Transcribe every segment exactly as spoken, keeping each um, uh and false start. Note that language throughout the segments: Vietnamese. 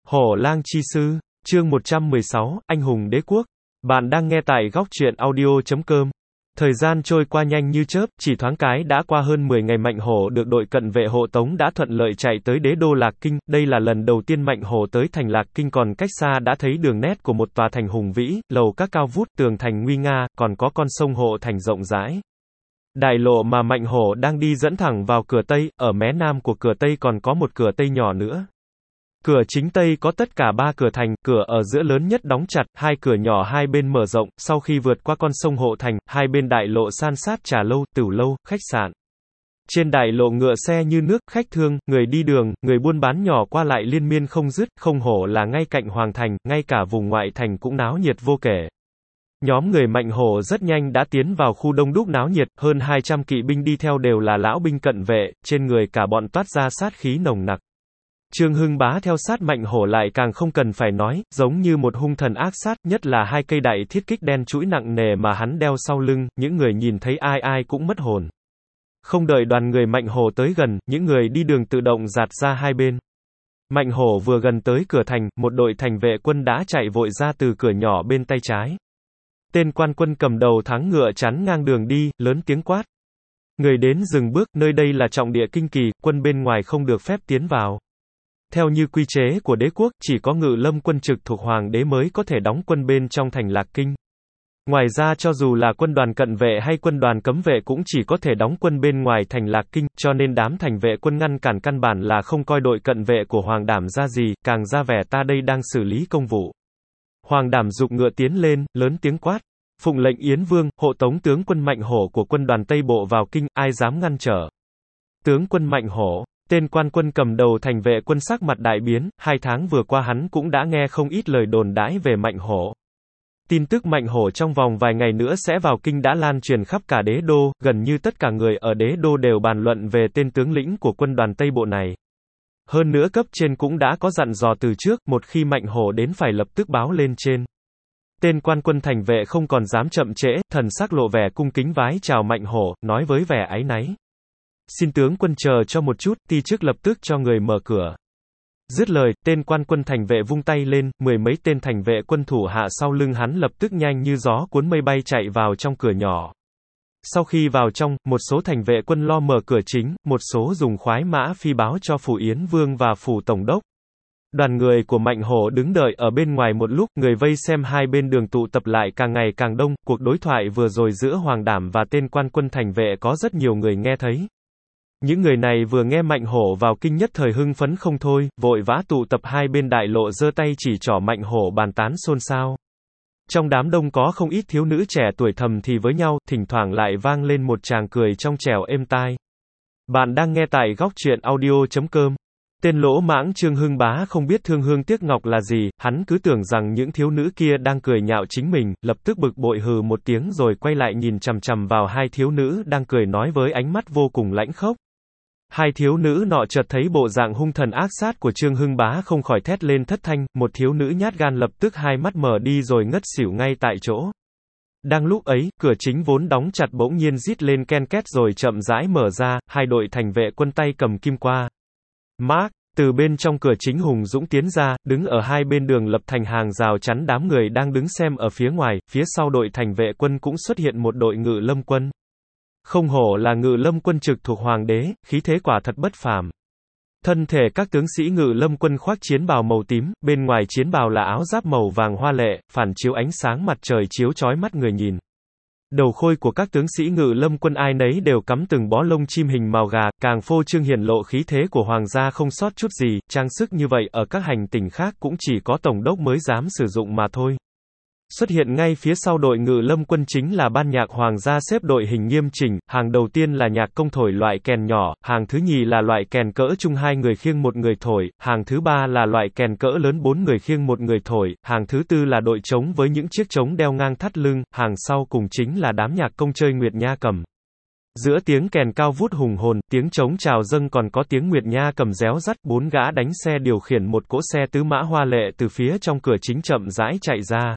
Hổ lang chi sư, chương một trăm mười sáu, anh hùng đế quốc. Bạn đang nghe tại góc truyện audio chấm com. Thời gian trôi qua nhanh như chớp, chỉ thoáng cái đã qua hơn mười ngày Mạnh Hổ được đội cận vệ hộ tống đã thuận lợi chạy tới đế đô Lạc Kinh. Đây là lần đầu tiên Mạnh Hổ tới thành Lạc Kinh, còn cách xa đã thấy đường nét của một tòa thành hùng vĩ, lầu các cao vút, tường thành nguy nga, còn có con sông hộ thành rộng rãi. Đại lộ mà Mạnh Hổ đang đi dẫn thẳng vào cửa Tây, ở mé nam của cửa Tây còn có một cửa Tây nhỏ nữa. Cửa chính Tây có tất cả ba cửa thành, cửa ở giữa lớn nhất đóng chặt, hai cửa nhỏ hai bên mở rộng, sau khi vượt qua con sông hộ thành, hai bên đại lộ san sát trà lâu, tửu lâu, khách sạn. Trên đại lộ ngựa xe như nước, khách thương, người đi đường, người buôn bán nhỏ qua lại liên miên không dứt, không hổ là ngay cạnh hoàng thành, ngay cả vùng ngoại thành cũng náo nhiệt vô kể. Nhóm người Mạnh Hổ rất nhanh đã tiến vào khu đông đúc náo nhiệt, hơn hai trăm kỵ binh đi theo đều là lão binh cận vệ, trên người cả bọn toát ra sát khí nồng nặc. Trương Hưng Bá theo sát Mạnh Hổ lại càng không cần phải nói, giống như một hung thần ác sát, nhất là hai cây đại thiết kích đen chuỗi nặng nề mà hắn đeo sau lưng, những người nhìn thấy ai ai cũng mất hồn. Không đợi đoàn người Mạnh Hổ tới gần, những người đi đường tự động dạt ra hai bên. Mạnh Hổ vừa gần tới cửa thành, một đội thành vệ quân đã chạy vội ra từ cửa nhỏ bên tay trái. Tên quan quân cầm đầu thắng ngựa chắn ngang đường đi, lớn tiếng quát. Người đến dừng bước, nơi đây là trọng địa kinh kỳ, quân bên ngoài không được phép tiến vào. Theo như quy chế của đế quốc, chỉ có ngự lâm quân trực thuộc hoàng đế mới có thể đóng quân bên trong thành Lạc Kinh. Ngoài ra cho dù là quân đoàn cận vệ hay quân đoàn cấm vệ cũng chỉ có thể đóng quân bên ngoài thành Lạc Kinh, cho nên đám thành vệ quân ngăn cản căn bản là không coi đội cận vệ của Hoàng Đảm ra gì, càng ra vẻ ta đây đang xử lý công vụ. Hoàng Đảm giục ngựa tiến lên, lớn tiếng quát. Phụng lệnh Yến Vương, hộ tống tướng quân Mạnh Hổ của quân đoàn Tây Bộ vào kinh, ai dám ngăn trở. Tướng quân Mạnh Hổ. Tên quan quân cầm đầu thành vệ quân sắc mặt đại biến, hai tháng vừa qua hắn cũng đã nghe không ít lời đồn đãi về Mạnh Hổ. Tin tức Mạnh Hổ trong vòng vài ngày nữa sẽ vào kinh đã lan truyền khắp cả đế đô, gần như tất cả người ở đế đô đều bàn luận về tên tướng lĩnh của quân đoàn Tây Bộ này. Hơn nữa cấp trên cũng đã có dặn dò từ trước, một khi Mạnh Hổ đến phải lập tức báo lên trên. Tên quan quân thành vệ không còn dám chậm trễ, thần sắc lộ vẻ cung kính vái chào Mạnh Hổ, nói với vẻ áy náy. Xin tướng quân chờ cho một chút, ti chức lập tức cho người mở cửa. Dứt lời, tên quan quân thành vệ vung tay lên, mười mấy tên thành vệ quân thủ hạ sau lưng hắn lập tức nhanh như gió cuốn mây bay chạy vào trong cửa nhỏ. Sau khi vào trong, một số thành vệ quân lo mở cửa chính, một số dùng khoái mã phi báo cho phủ Yến Vương và phủ Tổng đốc. Đoàn người của Mạnh Hổ đứng đợi ở bên ngoài một lúc, người vây xem hai bên đường tụ tập lại càng ngày càng đông, cuộc đối thoại vừa rồi giữa Hoàng Đảm và tên quan quân thành vệ có rất nhiều người nghe thấy. Những người này vừa nghe Mạnh Hổ vào kinh nhất thời hưng phấn không thôi, vội vã tụ tập hai bên đại lộ giơ tay chỉ trỏ Mạnh Hổ bàn tán xôn xao. Trong đám đông có không ít thiếu nữ trẻ tuổi thầm thì với nhau, thỉnh thoảng lại vang lên một tràng cười trong trẻo êm tai. Bạn đang nghe tại góc truyện audio chấm com. Tên lỗ mãng Trương Hưng Bá không biết thương hương tiếc ngọc là gì, hắn cứ tưởng rằng những thiếu nữ kia đang cười nhạo chính mình, lập tức bực bội hừ một tiếng rồi quay lại nhìn chằm chằm vào hai thiếu nữ đang cười nói với ánh mắt vô cùng lãnh khốc. Hai thiếu nữ nọ chợt thấy bộ dạng hung thần ác sát của Trương Hưng Bá không khỏi thét lên thất thanh, một thiếu nữ nhát gan lập tức hai mắt mở đi rồi ngất xỉu ngay tại chỗ. Đang lúc ấy, cửa chính vốn đóng chặt bỗng nhiên rít lên ken két rồi chậm rãi mở ra, hai đội thành vệ quân tay cầm kim qua. Mark, từ bên trong cửa chính hùng dũng tiến ra, đứng ở hai bên đường lập thành hàng rào chắn đám người đang đứng xem ở phía ngoài, phía sau đội thành vệ quân cũng xuất hiện một đội ngự lâm quân. Không hổ là ngự lâm quân trực thuộc hoàng đế, khí thế quả thật bất phàm. Thân thể các tướng sĩ ngự lâm quân khoác chiến bào màu tím, bên ngoài chiến bào là áo giáp màu vàng hoa lệ, phản chiếu ánh sáng mặt trời chiếu chói mắt người nhìn. Đầu khôi của các tướng sĩ ngự lâm quân ai nấy đều cắm từng bó lông chim hình màu gà, càng phô trương hiển lộ khí thế của hoàng gia không sót chút gì, trang sức như vậy ở các hành tỉnh khác cũng chỉ có tổng đốc mới dám sử dụng mà thôi. Xuất hiện ngay phía sau đội ngự lâm quân chính là ban nhạc hoàng gia xếp đội hình nghiêm chỉnh, hàng đầu tiên là nhạc công thổi loại kèn nhỏ, hàng thứ nhì là loại kèn cỡ trung hai người khiêng một người thổi, hàng thứ ba là loại kèn cỡ lớn bốn người khiêng một người thổi, hàng thứ tư là đội trống với những chiếc trống đeo ngang thắt lưng, hàng sau cùng chính là đám nhạc công chơi Nguyệt Nha cầm. Giữa tiếng kèn cao vút hùng hồn, tiếng trống chào dâng còn có tiếng Nguyệt Nha cầm réo rắt, bốn gã đánh xe điều khiển một cỗ xe tứ mã hoa lệ từ phía trong cửa chính chậm rãi chạy ra.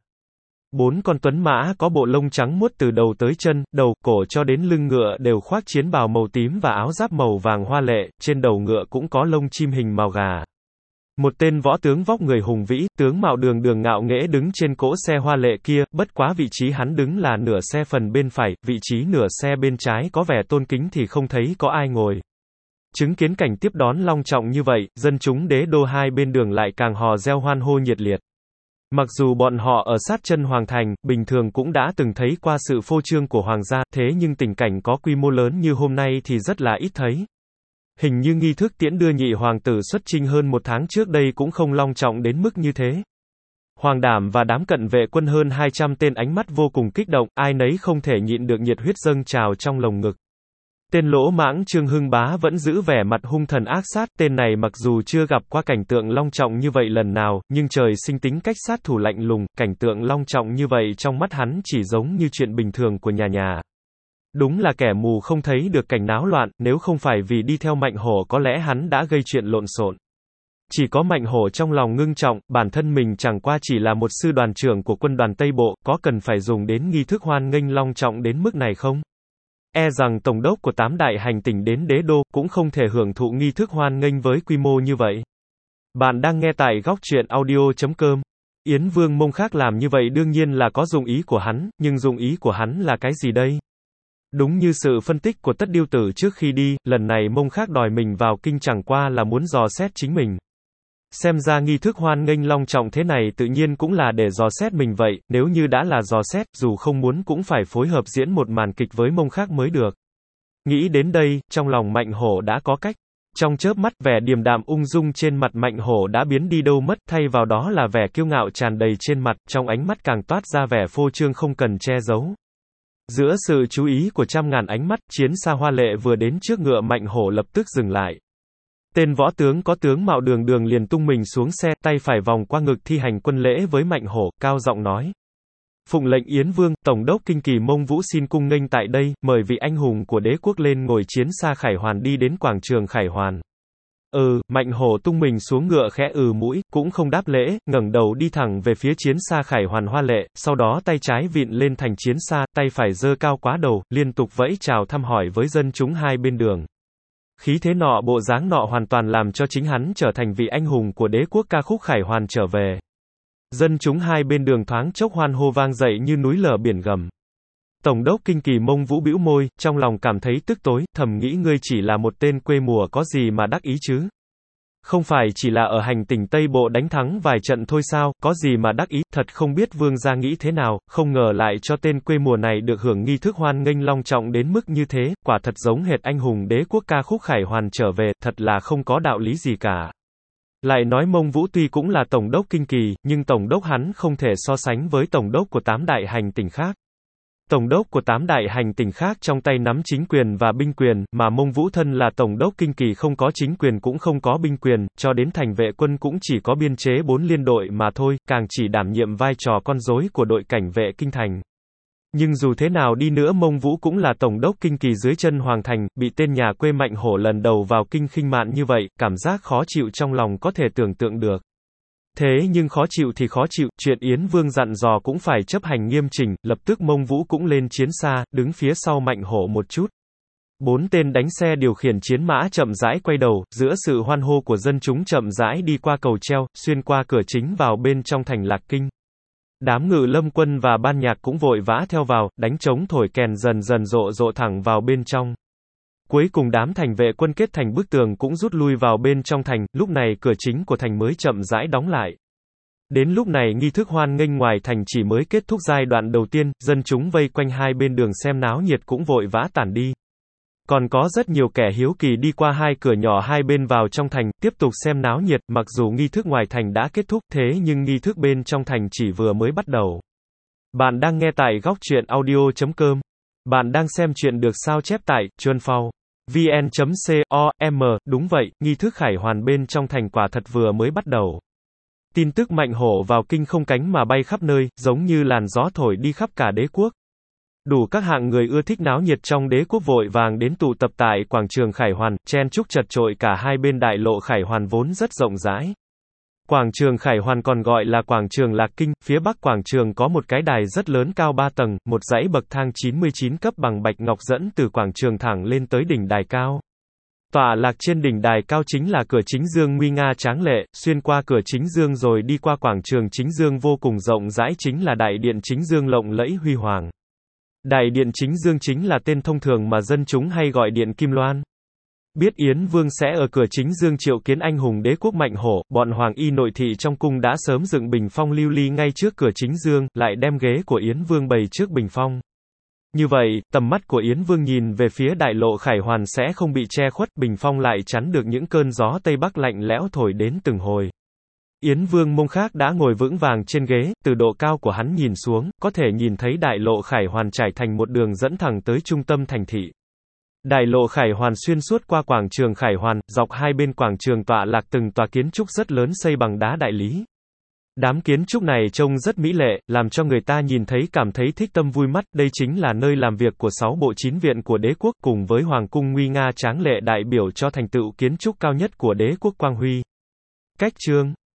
Bốn con tuấn mã có bộ lông trắng muốt từ đầu tới chân, đầu, cổ cho đến lưng ngựa đều khoác chiến bào màu tím và áo giáp màu vàng hoa lệ, trên đầu ngựa cũng có lông chim hình màu gà. Một tên võ tướng vóc người hùng vĩ, tướng mạo đường đường ngạo nghễ đứng trên cỗ xe hoa lệ kia, bất quá vị trí hắn đứng là nửa xe phần bên phải, vị trí nửa xe bên trái có vẻ tôn kính thì không thấy có ai ngồi. Chứng kiến cảnh tiếp đón long trọng như vậy, dân chúng đế đô hai bên đường lại càng hò reo hoan hô nhiệt liệt. Mặc dù bọn họ ở sát chân hoàng thành, bình thường cũng đã từng thấy qua sự phô trương của hoàng gia, thế nhưng tình cảnh có quy mô lớn như hôm nay thì rất là ít thấy. Hình như nghi thức tiễn đưa nhị hoàng tử xuất chinh hơn một tháng trước đây cũng không long trọng đến mức như thế. Hoàng Đảm và đám cận vệ quân hơn hai trăm tên ánh mắt vô cùng kích động, ai nấy không thể nhịn được nhiệt huyết dâng trào trong lồng ngực. Tên lỗ mãng Trương Hưng Bá vẫn giữ vẻ mặt hung thần ác sát, tên này mặc dù chưa gặp qua cảnh tượng long trọng như vậy lần nào, nhưng trời sinh tính cách sát thủ lạnh lùng, cảnh tượng long trọng như vậy trong mắt hắn chỉ giống như chuyện bình thường của nhà nhà. Đúng là kẻ mù không thấy được cảnh náo loạn, nếu không phải vì đi theo Mạnh Hổ có lẽ hắn đã gây chuyện lộn xộn. Chỉ có Mạnh Hổ trong lòng ngưng trọng, bản thân mình chẳng qua chỉ là một sư đoàn trưởng của quân đoàn Tây Bộ, có cần phải dùng đến nghi thức hoan nghênh long trọng đến mức này không? E rằng tổng đốc của tám đại hành tỉnh đến đế đô, cũng không thể hưởng thụ nghi thức hoan nghênh với quy mô như vậy. Bạn đang nghe tại góc truyện audio chấm com. Yến Vương Mông Khác làm như vậy đương nhiên là có dụng ý của hắn, nhưng dụng ý của hắn là cái gì đây? Đúng như sự phân tích của Tất Điêu Tử trước khi đi, lần này Mông Khác đòi mình vào kinh chẳng qua là muốn dò xét chính mình. Xem ra nghi thức hoan nghênh long trọng thế này tự nhiên cũng là để dò xét mình vậy, nếu như đã là dò xét, dù không muốn cũng phải phối hợp diễn một màn kịch với Mông Khác mới được. Nghĩ đến đây, trong lòng Mạnh Hổ đã có cách. Trong chớp mắt, vẻ điềm đạm ung dung trên mặt Mạnh Hổ đã biến đi đâu mất, thay vào đó là vẻ kiêu ngạo tràn đầy trên mặt, trong ánh mắt càng toát ra vẻ phô trương không cần che giấu. Giữa sự chú ý của trăm ngàn ánh mắt, chiến xa hoa lệ vừa đến trước ngựa Mạnh Hổ lập tức dừng lại. Tên võ tướng có tướng mạo đường đường liền tung mình xuống xe, tay phải vòng qua ngực thi hành quân lễ với Mạnh Hổ, cao giọng nói. Phụng lệnh Yến Vương, Tổng đốc Kinh Kỳ Mông Vũ xin cung nghênh tại đây, mời vị anh hùng của đế quốc lên ngồi chiến xa Khải Hoàn đi đến quảng trường Khải Hoàn. Ừ, Mạnh Hổ tung mình xuống ngựa khẽ ừ mũi, cũng không đáp lễ, ngẩng đầu đi thẳng về phía chiến xa Khải Hoàn hoa lệ, sau đó tay trái vịn lên thành chiến xa, tay phải giơ cao quá đầu, liên tục vẫy chào thăm hỏi với dân chúng hai bên đường. Khí thế nọ bộ dáng nọ hoàn toàn làm cho chính hắn trở thành vị anh hùng của đế quốc ca khúc Khải Hoàn trở về. Dân chúng hai bên đường thoáng chốc hoan hô vang dậy như núi lở biển gầm. Tổng đốc Kinh Kỳ Mông Vũ bĩu môi, trong lòng cảm thấy tức tối, thầm nghĩ ngươi chỉ là một tên quê mùa có gì mà đắc ý chứ? Không phải chỉ là ở hành tỉnh Tây Bộ đánh thắng vài trận thôi sao, có gì mà đắc ý, thật không biết vương gia nghĩ thế nào, không ngờ lại cho tên quê mùa này được hưởng nghi thức hoan nghênh long trọng đến mức như thế, quả thật giống hệt anh hùng đế quốc ca khúc Khải Hoàn trở về, thật là không có đạo lý gì cả. Lại nói Mông Vũ tuy cũng là tổng đốc Kinh Kỳ, nhưng tổng đốc hắn không thể so sánh với tổng đốc của tám đại hành tỉnh khác. Tổng đốc của tám đại hành tỉnh khác trong tay nắm chính quyền và binh quyền, mà Mông Vũ thân là tổng đốc Kinh Kỳ không có chính quyền cũng không có binh quyền, cho đến thành vệ quân cũng chỉ có biên chế bốn liên đội mà thôi, càng chỉ đảm nhiệm vai trò con rối của đội cảnh vệ kinh thành. Nhưng dù thế nào đi nữa Mông Vũ cũng là tổng đốc Kinh Kỳ dưới chân hoàng thành, bị tên nhà quê Mạnh Hổ lần đầu vào kinh khinh mạn như vậy, cảm giác khó chịu trong lòng có thể tưởng tượng được. Thế nhưng khó chịu thì khó chịu, chuyện Yến Vương dặn dò cũng phải chấp hành nghiêm chỉnh, lập tức Mông Vũ cũng lên chiến xa, đứng phía sau Mạnh Hổ một chút. Bốn tên đánh xe điều khiển chiến mã chậm rãi quay đầu, giữa sự hoan hô của dân chúng chậm rãi đi qua cầu treo, xuyên qua cửa chính vào bên trong thành Lạc Kinh. Đám ngự lâm quân và ban nhạc cũng vội vã theo vào, đánh trống thổi kèn dần dần rộ rộ thẳng vào bên trong. Cuối cùng đám thành vệ quân kết thành bức tường cũng rút lui vào bên trong thành, lúc này cửa chính của thành mới chậm rãi đóng lại. Đến lúc này nghi thức hoan nghênh ngoài thành chỉ mới kết thúc giai đoạn đầu tiên, dân chúng vây quanh hai bên đường xem náo nhiệt cũng vội vã tản đi. Còn có rất nhiều kẻ hiếu kỳ đi qua hai cửa nhỏ hai bên vào trong thành, tiếp tục xem náo nhiệt, mặc dù nghi thức ngoài thành đã kết thúc thế nhưng nghi thức bên trong thành chỉ vừa mới bắt đầu. Bạn đang nghe tại góc truyện audio chấm com. Bạn đang xem chuyện được sao chép tại chuanphao chấm vn chấm com, đúng vậy, nghi thức khải hoàn bên trong thành quả thật vừa mới bắt đầu. Tin tức Mạnh Hổ vào kinh không cánh mà bay khắp nơi, giống như làn gió thổi đi khắp cả đế quốc. Đủ các hạng người ưa thích náo nhiệt trong đế quốc vội vàng đến tụ tập tại quảng trường Khải Hoàn, chen chúc chật chội cả hai bên đại lộ Khải Hoàn vốn rất rộng rãi. Quảng trường Khải Hoàn còn gọi là quảng trường Lạc Kinh, phía bắc quảng trường có một cái đài rất lớn cao ba tầng, một dãy bậc thang chín mươi chín cấp bằng bạch ngọc dẫn từ quảng trường thẳng lên tới đỉnh đài cao. Tọa lạc trên đỉnh đài cao chính là cửa chính dương nguy nga tráng lệ, xuyên qua cửa chính dương rồi đi qua quảng trường chính dương vô cùng rộng rãi chính là đại điện chính dương lộng lẫy huy hoàng. Đại điện chính dương chính là tên thông thường mà dân chúng hay gọi điện Kim Loan. Biết Yến Vương sẽ ở cửa chính dương triệu kiến anh hùng đế quốc Mạnh Hổ, bọn hoàng y nội thị trong cung đã sớm dựng bình phong lưu ly ngay trước cửa chính dương, lại đem ghế của Yến Vương bày trước bình phong. Như vậy, tầm mắt của Yến Vương nhìn về phía đại lộ Khải Hoàn sẽ không bị che khuất, bình phong lại chắn được những cơn gió Tây Bắc lạnh lẽo thổi đến từng hồi. Yến Vương mông khác đã ngồi vững vàng trên ghế, từ độ cao của hắn nhìn xuống, có thể nhìn thấy đại lộ Khải Hoàn trải thành một đường dẫn thẳng tới trung tâm thành thị. Đại lộ Khải Hoàn xuyên suốt qua quảng trường Khải Hoàn, dọc hai bên quảng trường tọa lạc từng tòa kiến trúc rất lớn xây bằng đá đại lý. Đám kiến trúc này trông rất mỹ lệ, làm cho người ta nhìn thấy cảm thấy thích tâm vui mắt, đây chính là nơi làm việc của sáu bộ chín viện của đế quốc cùng với hoàng cung nguy nga tráng lệ đại biểu cho thành tựu kiến trúc cao nhất của đế quốc Quang Huy. Cách chương